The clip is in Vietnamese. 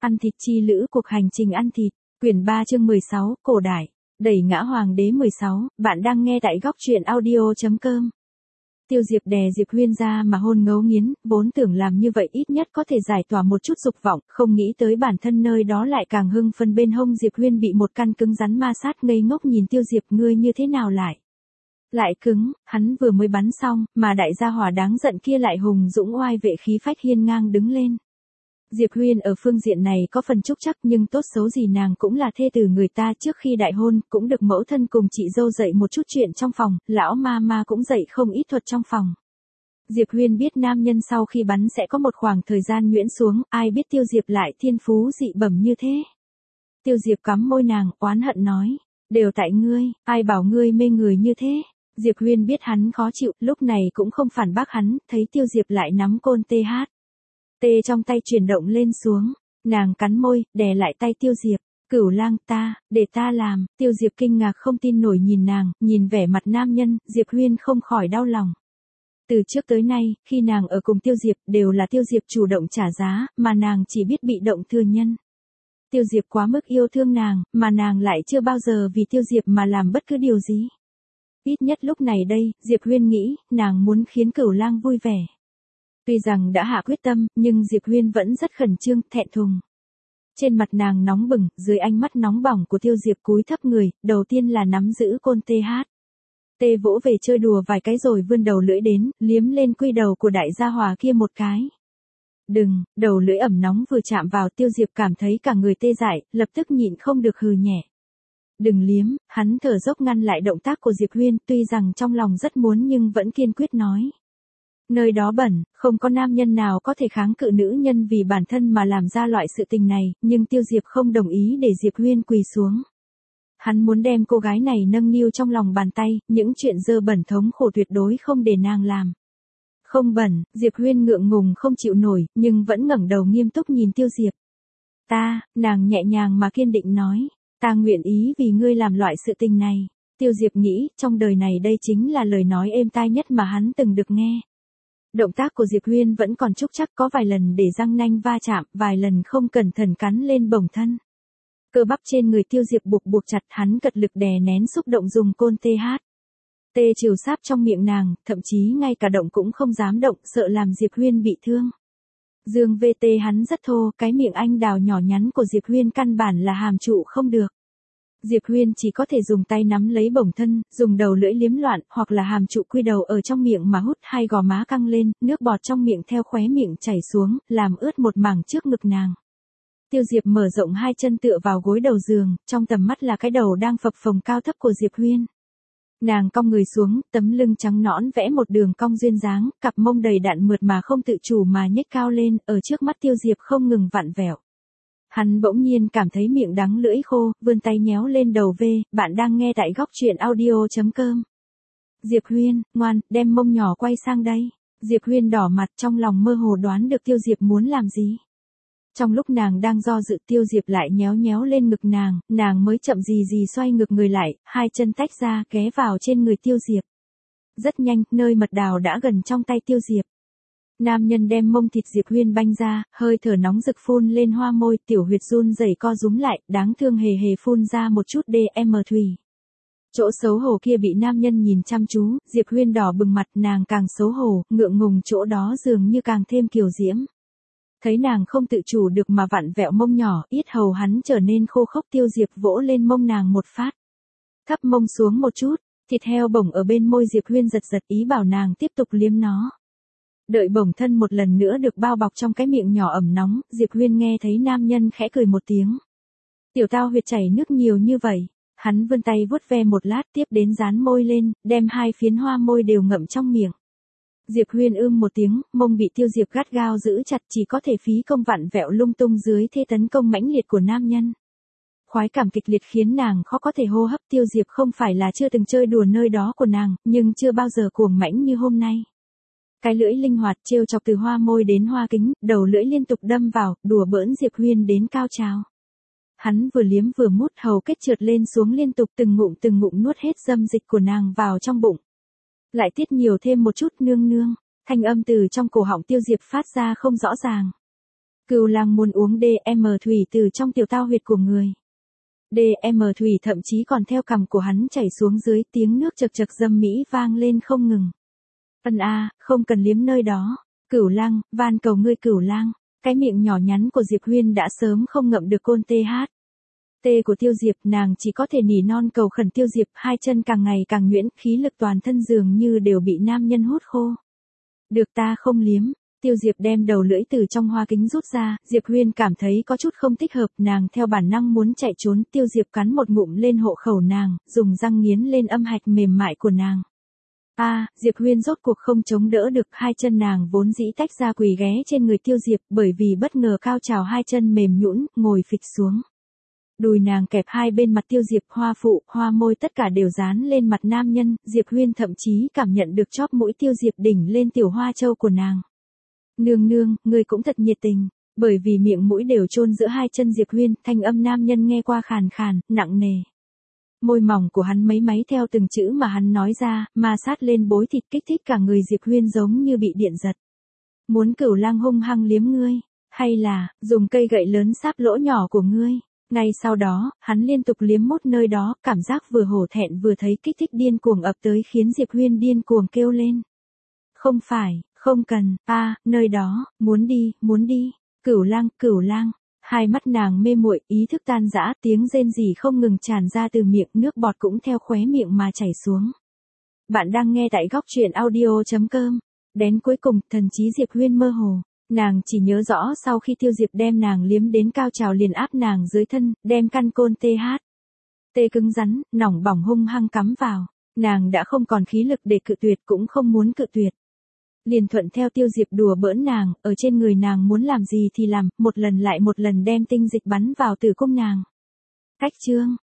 Ăn thịt chi lữ cuộc hành trình ăn thịt, quyển 3 chương 16, cổ đại, đẩy ngã hoàng đế 16, bạn đang nghe tại góc truyện audio.com. Tiêu Diệp đè Diệp Huyên ra mà hôn ngấu nghiến, vốn tưởng làm như vậy ít nhất có thể giải tỏa một chút dục vọng, không nghĩ tới bản thân nơi đó lại càng hưng phân. Bên hông Diệp Huyên bị một căn cứng rắn ma sát, ngây ngốc nhìn Tiêu Diệp, ngươi như thế nào lại cứng, hắn vừa mới bắn xong, mà đại gia hỏa đáng giận kia lại hùng dũng oai vệ khí phách hiên ngang đứng lên. Diệp Huyên ở phương diện này có phần trúc chắc, nhưng tốt xấu gì nàng cũng là thê tử người ta, trước khi đại hôn, cũng được mẫu thân cùng chị dâu dạy một chút chuyện trong phòng, lão ma cũng dạy không ít thuật trong phòng. Diệp Huyên biết nam nhân sau khi bắn sẽ có một khoảng thời gian nhuyễn xuống, ai biết Tiêu Diệp lại thiên phú dị bẩm như thế. Tiêu Diệp cắm môi nàng, oán hận nói, đều tại ngươi, ai bảo ngươi mê người như thế. Diệp Huyên biết hắn khó chịu, lúc này cũng không phản bác hắn, thấy Tiêu Diệp lại nắm côn tê trong tay chuyển động lên xuống, nàng cắn môi, đè lại tay Tiêu Diệp, Cửu Lang, để ta làm. Tiêu Diệp kinh ngạc không tin nổi nhìn nàng, nhìn vẻ mặt nam nhân, Diệp Huyên không khỏi đau lòng. Từ trước tới nay, khi nàng ở cùng Tiêu Diệp, đều là Tiêu Diệp chủ động trả giá, mà nàng chỉ biết bị động thừa nhân. Tiêu Diệp quá mức yêu thương nàng, mà nàng lại chưa bao giờ vì Tiêu Diệp mà làm bất cứ điều gì. Ít nhất lúc này đây, Diệp Huyên nghĩ, nàng muốn khiến Cửu Lang vui vẻ. Tuy rằng đã hạ quyết tâm, nhưng Diệp Huyên vẫn rất khẩn trương, thẹn thùng. Trên mặt nàng nóng bừng, dưới ánh mắt nóng bỏng của Tiêu Diệp cúi thấp người, đầu tiên là nắm giữ côn tê vỗ về chơi đùa vài cái rồi vươn đầu lưỡi đến, liếm lên quy đầu của đại gia hòa kia một cái. Đừng, đầu lưỡi ẩm nóng vừa chạm vào, Tiêu Diệp cảm thấy cả người tê dại, lập tức nhịn không được hừ nhẹ. Đừng liếm, hắn thở dốc ngăn lại động tác của Diệp Huyên, tuy rằng trong lòng rất muốn nhưng vẫn kiên quyết nói. Nơi đó bẩn, không có nam nhân nào có thể kháng cự nữ nhân vì bản thân mà làm ra loại sự tình này, nhưng Tiêu Diệp không đồng ý để Diệp Huyên quỳ xuống. Hắn muốn đem cô gái này nâng niu trong lòng bàn tay, những chuyện dơ bẩn thống khổ tuyệt đối không để nàng làm. Không bẩn, Diệp Huyên ngượng ngùng không chịu nổi, nhưng vẫn ngẩng đầu nghiêm túc nhìn Tiêu Diệp. Nàng nhẹ nhàng mà kiên định nói, ta nguyện ý vì ngươi làm loại sự tình này. Tiêu Diệp nghĩ, trong đời này đây chính là lời nói êm tai nhất mà hắn từng được nghe. Động tác của Diệp Huyên vẫn còn trúc chắc, có vài lần để răng nanh va chạm, vài lần không cẩn thận cắn lên bổng thân. Cơ bắp trên người Tiêu Diệp buộc chặt, hắn cật lực đè nén xúc động dùng côn tê trừ sáp trong miệng nàng, thậm chí ngay cả động cũng không dám động, sợ làm Diệp Huyên bị thương. Dương VT hắn rất thô, cái miệng anh đào nhỏ nhắn của Diệp Huyên căn bản là hàm trụ không được. Diệp Huyên chỉ có thể dùng tay nắm lấy bổng thân, dùng đầu lưỡi liếm loạn, hoặc là hàm trụ quy đầu ở trong miệng mà hút, hai gò má căng lên, nước bọt trong miệng theo khóe miệng chảy xuống, làm ướt một mảng trước ngực nàng. Tiêu Diệp mở rộng hai chân tựa vào gối đầu giường, trong tầm mắt là cái đầu đang phập phồng cao thấp của Diệp Huyên. Nàng cong người xuống, tấm lưng trắng nõn vẽ một đường cong duyên dáng, cặp mông đầy đặn mượt mà không tự chủ mà nhếch cao lên, ở trước mắt Tiêu Diệp không ngừng vặn vẹo. Hắn bỗng nhiên cảm thấy miệng đắng lưỡi khô, vươn tay nhéo lên đầu bạn đang nghe tại góc truyện audio.com. Diệp Huyên, ngoan, đem mông nhỏ quay sang đây. Diệp Huyên đỏ mặt, trong lòng mơ hồ đoán được Tiêu Diệp muốn làm gì. Trong lúc nàng đang do dự, Tiêu Diệp lại nhéo lên ngực nàng mới chậm gì xoay ngược người lại, hai chân tách ra ghé vào trên người Tiêu Diệp. Rất nhanh, nơi mật đào đã gần trong tay Tiêu Diệp. Nam nhân đem mông thịt Diệp Huyên banh ra, hơi thở nóng rực phun lên hoa môi, tiểu huyệt run rẩy co rúm lại, đáng thương hề phun ra một chút thủy. Chỗ xấu hổ kia bị nam nhân nhìn chăm chú, Diệp Huyên đỏ bừng mặt, nàng càng xấu hổ, ngượng ngùng, chỗ đó dường như càng thêm kiều diễm. Thấy nàng không tự chủ được mà vặn vẹo mông nhỏ, yết hầu hắn trở nên khô khốc. Tiêu Diệp vỗ lên mông nàng một phát. Thấp mông xuống một chút, thịt heo bổng ở bên môi Diệp Huyên giật ý bảo nàng tiếp tục liếm nó. Đợi bổng thân một lần nữa được bao bọc trong cái miệng nhỏ ẩm nóng, Diệp Huyên nghe thấy nam nhân khẽ cười một tiếng. Tiểu tao huyệt chảy nước nhiều như vậy. Hắn vươn tay vuốt ve một lát, tiếp đến dán môi lên, đem hai phiến hoa môi đều ngậm trong miệng. Diệp Huyên một tiếng, mông bị Tiêu Diệp gắt gao giữ chặt, chỉ có thể phí công vặn vẹo lung tung dưới thế tấn công mãnh liệt của nam nhân. Khoái cảm kịch liệt khiến nàng khó có thể hô hấp. Tiêu Diệp không phải là chưa từng chơi đùa nơi đó của nàng, nhưng chưa bao giờ cuồng mãnh như hôm nay. Cái lưỡi linh hoạt trêu chọc từ hoa môi đến hoa kính, đầu lưỡi liên tục đâm vào, đùa bỡn Diệp Huyên đến cao trào. Hắn vừa liếm vừa mút, hầu kết trượt lên xuống liên tục, từng ngụm nuốt hết dâm dịch của nàng vào trong bụng. Lại tiết nhiều thêm một chút, nương. Thanh âm từ trong cổ họng Tiêu Diệp phát ra không rõ ràng. Cửu Lang muốn uống DM thủy từ trong tiểu tao huyệt của người. DM thủy thậm chí còn theo cằm của hắn chảy xuống dưới, tiếng nước chậc chậc dâm mỹ vang lên không ngừng. Ân a, không cần liếm nơi đó. Cửu Lang, van cầu ngươi Cửu Lang. Cái miệng nhỏ nhắn của Diệp Huyên đã sớm không ngậm được côn TH. Tê của Tiêu Diệp, nàng chỉ có thể nỉ non cầu khẩn Tiêu Diệp, hai chân càng ngày càng nhuyễn, khí lực toàn thân dường như đều bị nam nhân hút khô. Được ta không liếm. Tiêu Diệp đem đầu lưỡi từ trong hoa kính rút ra, Diệp Huyên cảm thấy có chút không thích hợp, nàng theo bản năng muốn chạy trốn, Tiêu Diệp cắn một ngụm lên hộ khẩu nàng, dùng răng nghiến lên âm hạch mềm mại của nàng. Diệp Huyên rốt cuộc không chống đỡ được, hai chân nàng vốn dĩ tách ra quỳ ghé trên người Tiêu Diệp, bởi vì bất ngờ cao trào hai chân mềm nhũn, ngồi phịch xuống. Đùi nàng kẹp hai bên mặt Tiêu Diệp, hoa phụ, hoa môi tất cả đều dán lên mặt nam nhân, Diệp Huyên thậm chí cảm nhận được chóp mũi Tiêu Diệp đỉnh lên tiểu hoa châu của nàng. Nương nương, ngươi cũng thật nhiệt tình. Bởi vì miệng mũi đều chôn giữa hai chân Diệp Huyên, thanh âm nam nhân nghe qua khàn khàn, nặng nề. Môi mỏng của hắn mấy máy theo từng chữ mà hắn nói ra, ma sát lên bối thịt kích thích cả người Diệp Huyên giống như bị điện giật. Muốn Cửu Lang hung hăng liếm ngươi, hay là, dùng cây gậy lớn sáp lỗ nhỏ của ngươi. Ngay sau đó, hắn liên tục liếm mốt nơi đó, cảm giác vừa hổ thẹn vừa thấy kích thích điên cuồng ập tới khiến Diệp Huyên điên cuồng kêu lên. Không phải, không cần, nơi đó, muốn đi, Cửu Lang, hai mắt nàng mê muội, ý thức tan rã, tiếng rên rỉ không ngừng tràn ra từ miệng, nước bọt cũng theo khóe miệng mà chảy xuống. Bạn đang nghe tại góc truyện audio.com. Đến cuối cùng, thần trí Diệp Huyên mơ hồ, nàng chỉ nhớ rõ sau khi Tiêu Diệp đem nàng liếm đến cao trào liền áp nàng dưới thân, đem căn côn TH. Tê cứng rắn, nỏng bỏng hung hăng cắm vào, nàng đã không còn khí lực để cự tuyệt cũng không muốn cự tuyệt. Liền thuận theo Tiêu Diệp đùa bỡn nàng, ở trên người nàng muốn làm gì thì làm, một lần lại một lần đem tinh dịch bắn vào tử cung nàng. Cách chương,